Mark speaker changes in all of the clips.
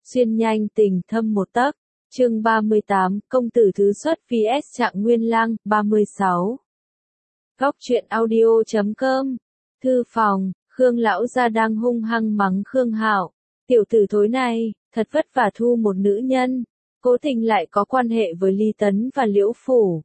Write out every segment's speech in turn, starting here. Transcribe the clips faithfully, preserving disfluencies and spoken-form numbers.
Speaker 1: xuyên nhanh tình thâm một tấc. Chương ba mươi tám, công tử thứ xuất vs Trạng Nguyên Lang, ba mươi sáu. Góc truyện audio chấm com. Thư phòng, Khương lão gia đang hung hăng mắng Khương Hạo. Tiểu tử thối này, thật vất vả thu một nữ nhân, cố tình lại có quan hệ với Lý Tấn và Liễu Phủ.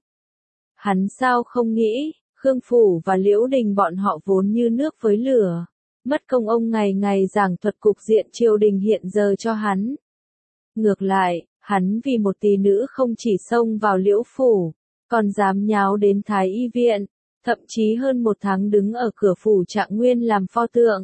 Speaker 1: Hắn sao không nghĩ, Khương Phủ và Liễu Đình bọn họ vốn như nước với lửa. Mất công ông ngày ngày giảng thuật cục diện triều đình hiện giờ cho hắn. Ngược lại, hắn vì một tỷ nữ không chỉ xông vào Liễu Phủ, còn dám nháo đến Thái Y Viện, thậm chí hơn một tháng đứng ở cửa phủ Trạng Nguyên làm pho tượng.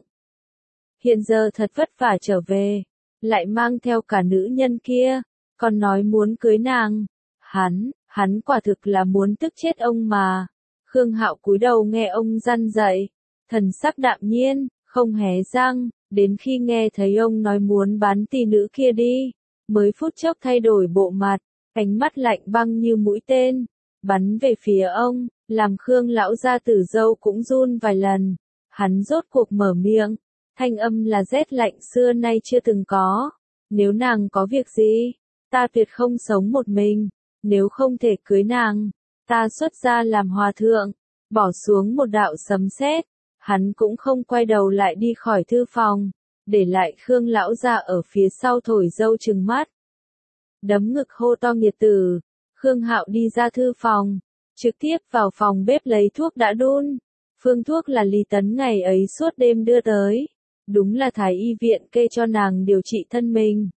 Speaker 1: Hiện giờ thật vất vả trở về, lại mang theo cả nữ nhân kia, còn nói muốn cưới nàng. Hắn, hắn quả thực là muốn tức chết ông mà. Khương Hạo cúi đầu nghe ông răn dạy, thần sắc đạm nhiên, không hé răng, đến khi nghe thấy ông nói muốn bán tỷ nữ kia đi, mới phút chốc thay đổi bộ mặt, ánh mắt lạnh băng như mũi tên, bắn về phía ông, làm Khương lão gia tử dâu cũng run vài lần. Hắn rốt cuộc mở miệng, thanh âm là rét lạnh xưa nay chưa từng có. Nếu nàng có việc gì, ta tuyệt không sống một mình, nếu không thể cưới nàng, ta xuất gia làm hòa thượng. Bỏ xuống một đạo sấm sét, hắn cũng không quay đầu lại đi khỏi thư phòng, để lại Khương lão gia ở phía sau thổi dâu trừng mắt. Đấm ngực hô to nghiệt tử. Khương Hạo đi ra thư phòng, trực tiếp vào phòng bếp lấy thuốc đã đun. Phương thuốc là Lý Tấn ngày ấy suốt đêm đưa tới, đúng là Thái Y Viện kê cho nàng điều trị thân mình.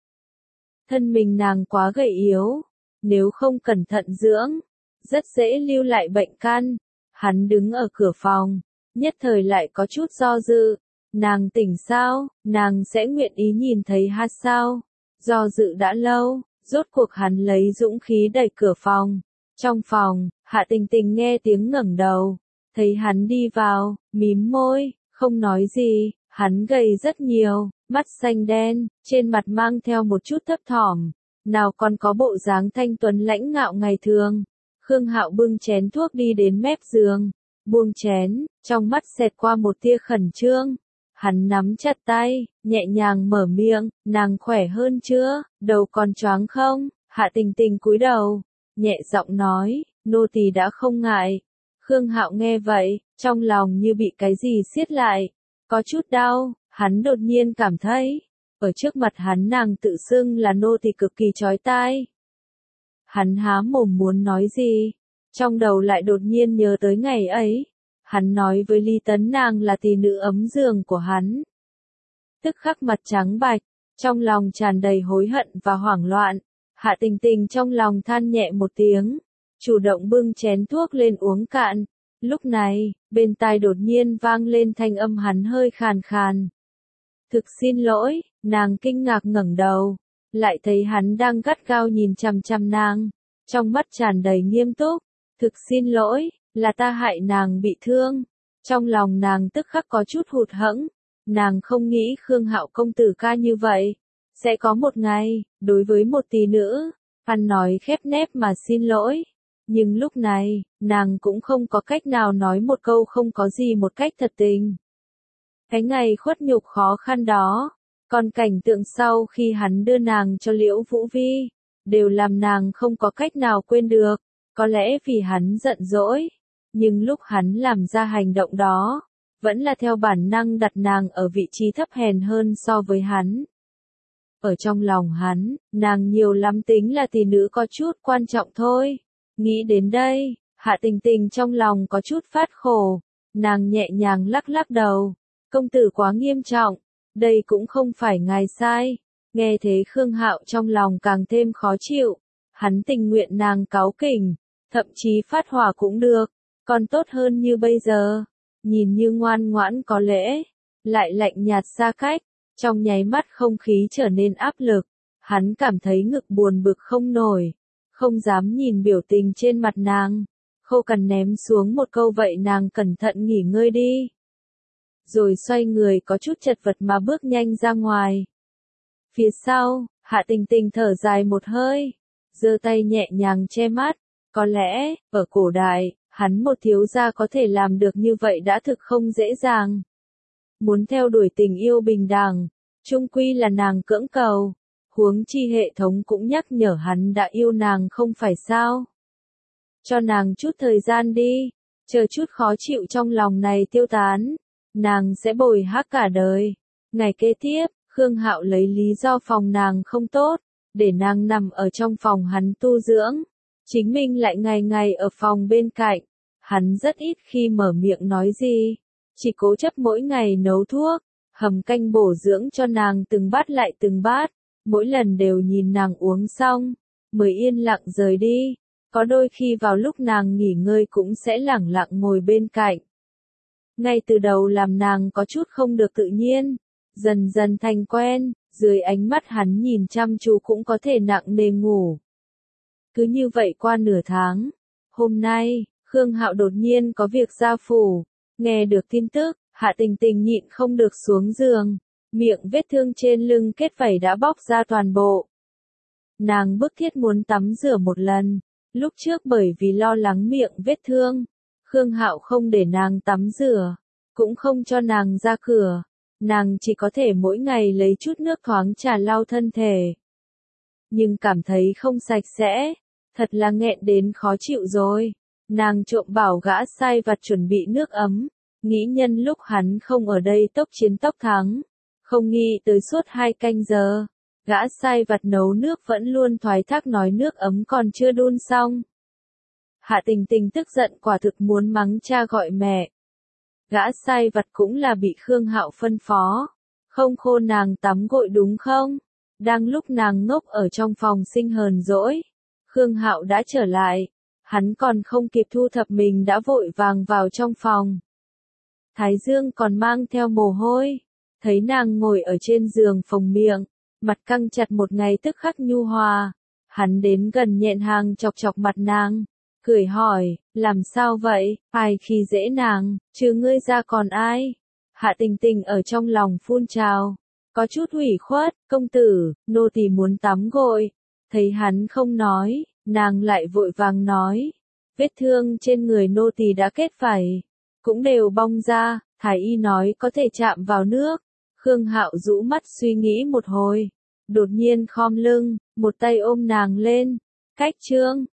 Speaker 1: Thân mình nàng quá gầy yếu, nếu không cẩn thận dưỡng, rất dễ lưu lại bệnh căn. Hắn đứng ở cửa phòng, nhất thời lại có chút do dự. Nàng tỉnh sao, nàng sẽ nguyện ý nhìn thấy hắn sao? Do dự đã lâu, rốt cuộc hắn lấy dũng khí đẩy cửa phòng. Trong phòng, Hạ Tình Tình nghe tiếng ngẩng đầu, thấy hắn đi vào, mím môi, không nói gì. Hắn gầy rất nhiều, mắt xanh đen, trên mặt mang theo một chút thấp thỏm, nào còn có bộ dáng thanh tuấn lãnh ngạo ngày thường. Khương Hạo bưng chén thuốc đi đến mép giường, buông chén, trong mắt xẹt qua một tia khẩn trương. Hắn nắm chặt tay, nhẹ nhàng mở miệng, nàng khỏe hơn chưa, đầu còn choáng không? Hạ Tình Tình cúi đầu, nhẹ giọng nói, nô tỳ đã không ngại. Khương Hạo nghe vậy, trong lòng như bị cái gì siết lại, có chút đau. Hắn đột nhiên cảm thấy, ở trước mặt hắn nàng tự xưng là nô tỳ cực kỳ chói tai. Hắn há mồm muốn nói gì, trong đầu lại đột nhiên nhớ tới ngày ấy. Hắn nói với Lý Tấn nàng là tỷ nữ ấm giường của hắn. Tức khắc mặt trắng bạch, trong lòng tràn đầy hối hận và hoảng loạn. Hạ Tình Tình trong lòng than nhẹ một tiếng, chủ động bưng chén thuốc lên uống cạn. Lúc này, bên tai đột nhiên vang lên thanh âm hắn hơi khàn khàn. Thực xin lỗi, nàng kinh ngạc ngẩng đầu, lại thấy hắn đang gắt gao nhìn chằm chằm nàng, trong mắt tràn đầy nghiêm túc. Thực xin lỗi, là ta hại nàng bị thương. Trong lòng nàng tức khắc có chút hụt hẫng, nàng không nghĩ Khương Hạo công tử ca như vậy. Sẽ có một ngày, đối với một tỷ nữ, ăn nói khép nép mà xin lỗi. Nhưng lúc này, nàng cũng không có cách nào nói một câu không có gì một cách thật tình. Cái ngày khuất nhục khó khăn đó, còn cảnh tượng sau khi hắn đưa nàng cho Liễu Vũ Vi, đều làm nàng không có cách nào quên được. Có lẽ vì hắn giận dỗi, nhưng lúc hắn làm ra hành động đó, vẫn là theo bản năng đặt nàng ở vị trí thấp hèn hơn so với hắn. Ở trong lòng hắn, nàng nhiều lắm tính là tỷ nữ có chút quan trọng thôi. Nghĩ đến đây, Hạ Tình Tình trong lòng có chút phát khổ, nàng nhẹ nhàng lắc lắc đầu. Công tử quá nghiêm trọng, đây cũng không phải ngài sai. Nghe thế Khương Hạo trong lòng càng thêm khó chịu, hắn tình nguyện nàng cáu kỉnh, thậm chí phát hỏa cũng được, còn tốt hơn như bây giờ. Nhìn như ngoan ngoãn có lễ, lại lạnh nhạt xa cách, trong nháy mắt không khí trở nên áp lực. Hắn cảm thấy ngực buồn bực không nổi, không dám nhìn biểu tình trên mặt nàng. Khâu Cằn ném xuống một câu vậy nàng cẩn thận nghỉ ngơi đi. Rồi xoay người có chút chật vật mà bước nhanh ra ngoài. Phía sau, Hạ Tình Tình thở dài một hơi, giơ tay nhẹ nhàng che mắt. Có lẽ, ở cổ đại, hắn một thiếu gia có thể làm được như vậy đã thực không dễ dàng. Muốn theo đuổi tình yêu bình đẳng, chung quy là nàng cưỡng cầu. Huống chi hệ thống cũng nhắc nhở hắn đã yêu nàng không phải sao. Cho nàng chút thời gian đi, chờ chút khó chịu trong lòng này tiêu tán, nàng sẽ bồi hát cả đời. Ngày kế tiếp, Khương Hạo lấy lý do phòng nàng không tốt, để nàng nằm ở trong phòng hắn tu dưỡng. Chính mình lại ngày ngày ở phòng bên cạnh. Hắn rất ít khi mở miệng nói gì, chỉ cố chấp mỗi ngày nấu thuốc, hầm canh bổ dưỡng cho nàng từng bát lại từng bát, mỗi lần đều nhìn nàng uống xong, mới yên lặng rời đi. Có đôi khi vào lúc nàng nghỉ ngơi cũng sẽ lẳng lặng ngồi bên cạnh. Ngay từ đầu làm nàng có chút không được tự nhiên, dần dần thành quen, dưới ánh mắt hắn nhìn chăm chú cũng có thể nặng nề ngủ. Cứ như vậy qua nửa tháng, hôm nay, Khương Hạo đột nhiên có việc ra phủ, nghe được tin tức, Hạ Tình Tình nhịn không được xuống giường, miệng vết thương trên lưng kết vảy đã bóc ra toàn bộ. Nàng bức thiết muốn tắm rửa một lần, lúc trước bởi vì lo lắng miệng vết thương, Khương Hạo không để nàng tắm rửa, cũng không cho nàng ra cửa, nàng chỉ có thể mỗi ngày lấy chút nước thoáng trà lau thân thể. Nhưng cảm thấy không sạch sẽ, thật là nghẹn đến khó chịu rồi. Nàng trộm bảo gã sai vặt chuẩn bị nước ấm, nghĩ nhân lúc hắn không ở đây tốc chiến tốc thắng. Không nghĩ tới suốt hai canh giờ, gã sai vặt nấu nước vẫn luôn thoái thác nói nước ấm còn chưa đun xong. Hạ Tình Tình tức giận quả thực muốn mắng cha gọi mẹ. Gã sai vặt cũng là bị Khương Hạo phân phó, không khô nàng tắm gội đúng không? Đang lúc nàng ngốc ở trong phòng sinh hờn dỗi, Khương Hạo đã trở lại. Hắn còn không kịp thu thập mình đã vội vàng vào trong phòng. Thái dương còn mang theo mồ hôi. Thấy nàng ngồi ở trên giường phồng miệng, mặt căng chặt một ngày tức khắc nhu hòa. Hắn đến gần nhẹn hàng chọc chọc mặt nàng, cười hỏi, làm sao vậy, ai khi dễ nàng, chứ ngươi ra còn ai? Hạ Tình Tình ở trong lòng phun trào, có chút ủy khuất, công tử, nô tỳ muốn tắm gội. Thấy hắn không nói, nàng lại vội vàng nói, vết thương trên người nô tỳ đã kết vảy, cũng đều bong ra, thái y nói có thể chạm vào nước. Khương Hạo rũ mắt suy nghĩ một hồi, đột nhiên khom lưng, một tay ôm nàng lên, cách chương.